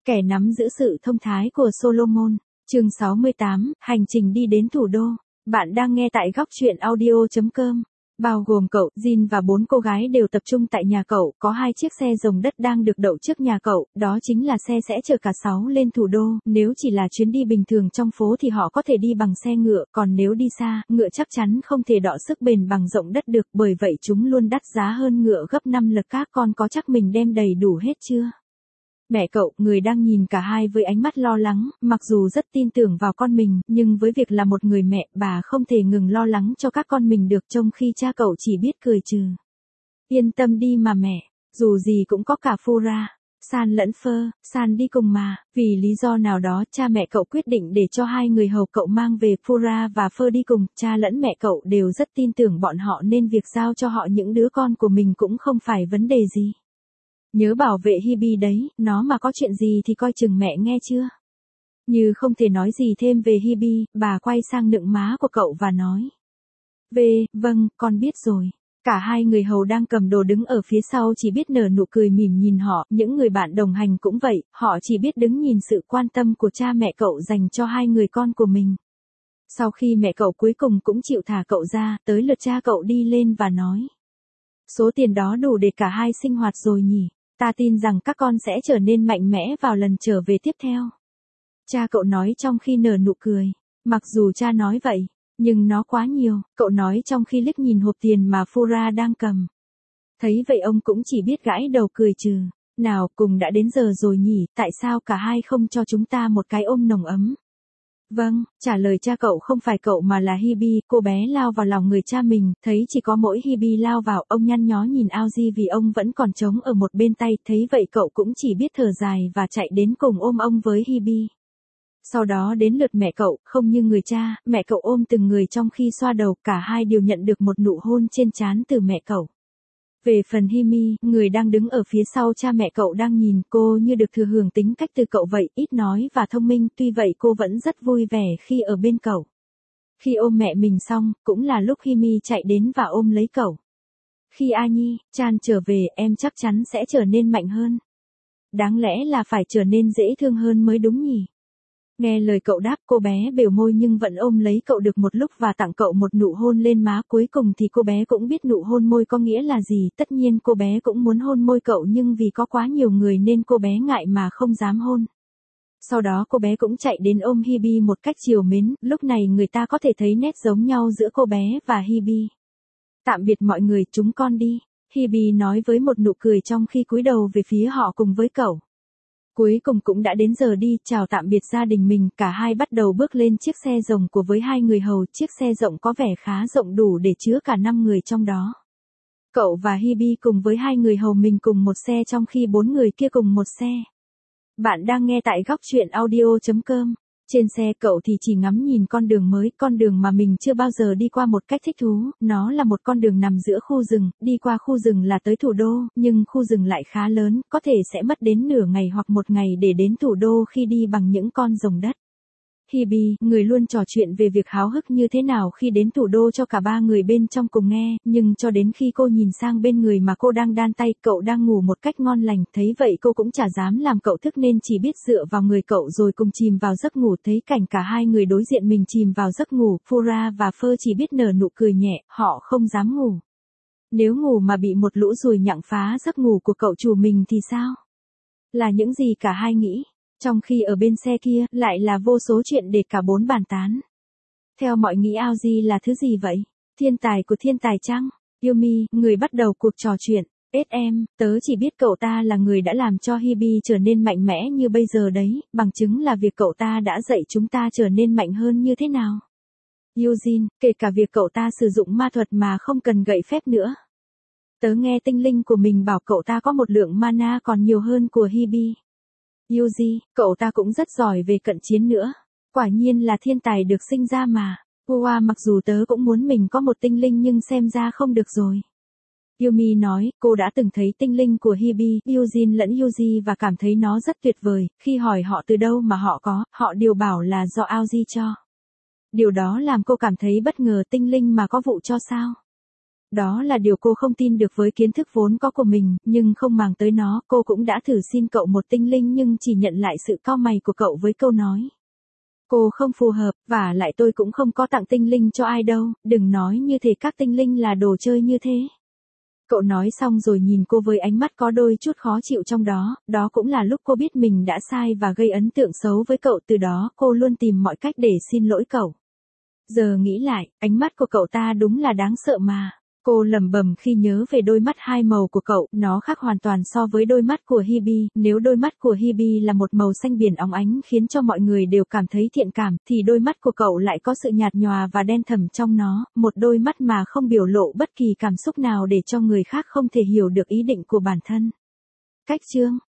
Kẻ nắm giữ sự thông thái của Solomon. Chương 68, hành trình đi đến thủ đô. Bạn đang nghe tại góc truyện audio.com. Bao gồm cậu, Jin và 4 cô gái đều tập trung tại nhà cậu, có 2 chiếc xe rồng đất đang được đậu trước nhà cậu, đó chính là xe sẽ chở cả 6 lên thủ đô, nếu chỉ là chuyến đi bình thường trong phố thì họ có thể đi bằng xe ngựa, còn nếu đi xa, ngựa chắc chắn không thể đọ sức bền bằng rộng đất được, bởi vậy chúng luôn đắt giá hơn ngựa gấp 5 lần. Các con có chắc mình đem đầy đủ hết chưa? Mẹ cậu, người đang nhìn cả hai với ánh mắt lo lắng, mặc dù rất tin tưởng vào con mình, nhưng với việc là một người mẹ, bà không thể ngừng lo lắng cho các con mình được, trong khi cha cậu chỉ biết cười trừ. Yên tâm đi mà mẹ, dù gì cũng có cả Fura, San lẫn Phơ, San đi cùng mà. Vì lý do nào đó, cha mẹ cậu quyết định để cho 2 người hầu cậu mang về Fura và Phơ đi cùng. Cha lẫn mẹ cậu đều rất tin tưởng bọn họ nên việc giao cho họ những đứa con của mình cũng không phải vấn đề gì. Nhớ bảo vệ Hibi đấy, nó mà có chuyện gì thì coi chừng mẹ nghe chưa. Như không thể nói gì thêm về Hibi, bà quay sang nựng má của cậu và nói. Vâng, con biết rồi. Cả 2 người hầu đang cầm đồ đứng ở phía sau chỉ biết nở nụ cười mỉm nhìn họ, những người bạn đồng hành cũng vậy, họ chỉ biết đứng nhìn sự quan tâm của cha mẹ cậu dành cho 2 người con của mình. Sau khi mẹ cậu cuối cùng cũng chịu thả cậu ra, tới lượt cha cậu đi lên và nói. Số tiền đó đủ để cả hai sinh hoạt rồi nhỉ? Ta tin rằng các con sẽ trở nên mạnh mẽ vào lần trở về tiếp theo. Cha cậu nói trong khi nở nụ cười. Mặc dù cha nói vậy, nhưng nó quá nhiều, cậu nói trong khi liếc nhìn hộp tiền mà Fura đang cầm. Thấy vậy ông cũng chỉ biết gãi đầu cười trừ. Nào, cùng đã đến giờ rồi nhỉ, tại sao cả hai không cho chúng ta một cái ôm nồng ấm? Vâng, trả lời cha cậu không phải cậu mà là Hibi, cô bé lao vào lòng người cha mình, thấy chỉ có mỗi Hibi lao vào, ông nhăn nhó nhìn Aoji vì ông vẫn còn trống ở một bên tay, thấy vậy cậu cũng chỉ biết thở dài và chạy đến cùng ôm ông với Hibi. Sau đó đến lượt mẹ cậu, không như người cha, mẹ cậu ôm từng người trong khi xoa đầu, cả hai đều nhận được một nụ hôn trên trán từ mẹ cậu. Về phần Himi, người đang đứng ở phía sau cha mẹ cậu đang nhìn, cô như được thừa hưởng tính cách từ cậu vậy, ít nói và thông minh, tuy vậy cô vẫn rất vui vẻ khi ở bên cậu. Khi ôm mẹ mình xong, cũng là lúc Himi chạy đến và ôm lấy cậu. Khi Anyi, Chan trở về, em chắc chắn sẽ trở nên mạnh hơn. Đáng lẽ là phải trở nên dễ thương hơn mới đúng nhỉ? Nghe lời cậu đáp, cô bé bều môi nhưng vẫn ôm lấy cậu được một lúc và tặng cậu một nụ hôn lên má, cuối cùng thì cô bé cũng biết nụ hôn môi có nghĩa là gì, tất nhiên cô bé cũng muốn hôn môi cậu nhưng vì có quá nhiều người nên cô bé ngại mà không dám hôn. Sau đó cô bé cũng chạy đến ôm Hibi một cách trìu mến, lúc này người ta có thể thấy nét giống nhau giữa cô bé và Hibi. Tạm biệt mọi người, chúng con đi, Hibi nói với một nụ cười trong khi cúi đầu về phía họ cùng với cậu. Cuối cùng cũng đã đến giờ đi, chào tạm biệt gia đình mình, cả hai bắt đầu bước lên chiếc xe rồng của với 2 người hầu, chiếc xe rộng có vẻ khá rộng đủ để chứa cả 5 người trong đó. Cậu và Hibi cùng với 2 người hầu mình cùng một xe trong khi 4 người kia cùng một xe. Bạn đang nghe tại góc truyện audio.com. Trên xe cậu thì chỉ ngắm nhìn con đường mới, con đường mà mình chưa bao giờ đi qua một cách thích thú, nó là một con đường nằm giữa khu rừng, đi qua khu rừng là tới thủ đô, nhưng khu rừng lại khá lớn, có thể sẽ mất đến nửa ngày hoặc một ngày để đến thủ đô khi đi bằng những con rồng đất. Hibi, người luôn trò chuyện về việc háo hức như thế nào khi đến thủ đô cho cả 3 người bên trong cùng nghe, nhưng cho đến khi cô nhìn sang bên người mà cô đang đan tay, cậu đang ngủ một cách ngon lành, thấy vậy cô cũng chả dám làm cậu thức nên chỉ biết dựa vào người cậu rồi cùng chìm vào giấc ngủ, thấy cảnh cả 2 người đối diện mình chìm vào giấc ngủ, Fura và Phơ chỉ biết nở nụ cười nhẹ, họ không dám ngủ. Nếu ngủ mà bị một lũ ruồi nhặng phá giấc ngủ của cậu chủ mình thì sao? Là những gì cả hai nghĩ. Trong khi ở bên xe kia, lại là vô số chuyện để cả 4 bàn tán. Theo mọi nghĩ Aoji là thứ gì vậy? Thiên tài của thiên tài chăng? Yumi, người bắt đầu cuộc trò chuyện. Em, tớ chỉ biết cậu ta là người đã làm cho Hibi trở nên mạnh mẽ như bây giờ đấy, bằng chứng là việc cậu ta đã dạy chúng ta trở nên mạnh hơn như thế nào. Eugene, kể cả việc cậu ta sử dụng ma thuật mà không cần gậy phép nữa. Tớ nghe tinh linh của mình bảo cậu ta có một lượng mana còn nhiều hơn của Hibi. Yuji, cậu ta cũng rất giỏi về cận chiến nữa. Quả nhiên là thiên tài được sinh ra mà. Ua, mặc dù tớ cũng muốn mình có một tinh linh nhưng xem ra không được rồi. Yumi nói, cô đã từng thấy tinh linh của Hibi, Eugene lẫn Yuji và cảm thấy nó rất tuyệt vời. Khi hỏi họ từ đâu mà họ có, họ đều bảo là do Aoji cho. Điều đó làm cô cảm thấy bất ngờ, tinh linh mà có vụ cho sao? Đó là điều cô không tin được với kiến thức vốn có của mình, nhưng không màng tới nó, cô cũng đã thử xin cậu một tinh linh nhưng chỉ nhận lại sự cau mày của cậu với câu nói. Cô không phù hợp, và lại tôi cũng không có tặng tinh linh cho ai đâu, đừng nói như thế, các tinh linh là đồ chơi như thế. Cậu nói xong rồi nhìn cô với ánh mắt có đôi chút khó chịu trong đó, đó cũng là lúc cô biết mình đã sai và gây ấn tượng xấu với cậu, từ đó cô luôn tìm mọi cách để xin lỗi cậu. Giờ nghĩ lại, ánh mắt của cậu ta đúng là đáng sợ mà. Cô lẩm bẩm khi nhớ về đôi mắt hai màu của cậu, nó khác hoàn toàn so với đôi mắt của Hebe, nếu đôi mắt của Hebe là một màu xanh biển óng ánh khiến cho mọi người đều cảm thấy thiện cảm, thì đôi mắt của cậu lại có sự nhạt nhòa và đen thẳm trong nó, một đôi mắt mà không biểu lộ bất kỳ cảm xúc nào để cho người khác không thể hiểu được ý định của bản thân. Cách chương